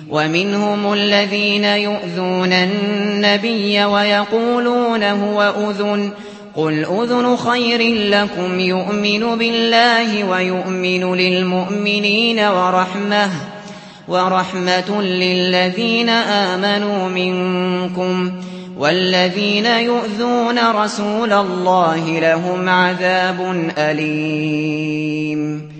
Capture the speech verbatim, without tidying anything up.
ومنهم الذين يؤذون النبي ويقولون هو أذن قل أذن خير لكم يؤمن بالله ويؤمن للمؤمنين ورحمة ورحمة للذين آمنوا منكم والذين يؤذون رسول الله لهم عذاب أليم.